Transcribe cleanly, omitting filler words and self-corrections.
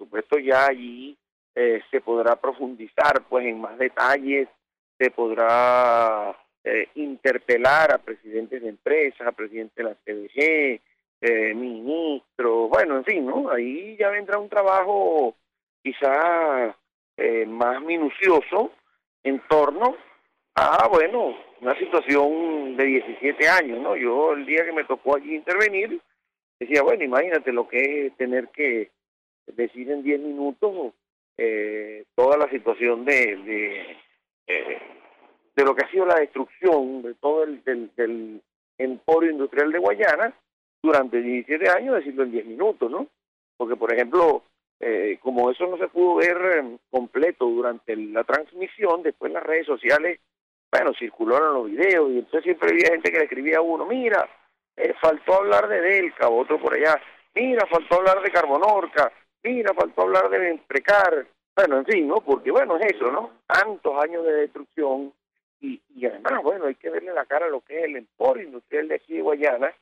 supuesto ya allí se podrá profundizar pues en más detalles, se podrá interpelar a presidentes de empresas, a presidentes de la CDG, ministros, bueno, en fin, ¿no? Ahí ya vendrá un trabajo quizá más minucioso en torno a, bueno, una situación de 17 años, ¿no? Yo el día que me tocó allí intervenir, decía, bueno, imagínate lo que es tener que decir en 10 minutos toda la situación eh, de lo que ha sido la destrucción de todo del emporio industrial de Guayana durante 17 años, decirlo en 10 minutos, ¿no? Porque, por ejemplo, como eso no se pudo ver completo durante la transmisión, después en las redes sociales, bueno, circularon los videos y entonces siempre había gente que le escribía a uno, mira, faltó hablar de Delca, otro por allá, mira, faltó hablar de Carbonorca, mira, faltó hablar de Precar, bueno, en fin, ¿no? Porque, bueno, es eso, ¿no? Tantos años de destrucción y además, bueno, hay que verle la cara a lo que es el emporio industrial de aquí de Guayana,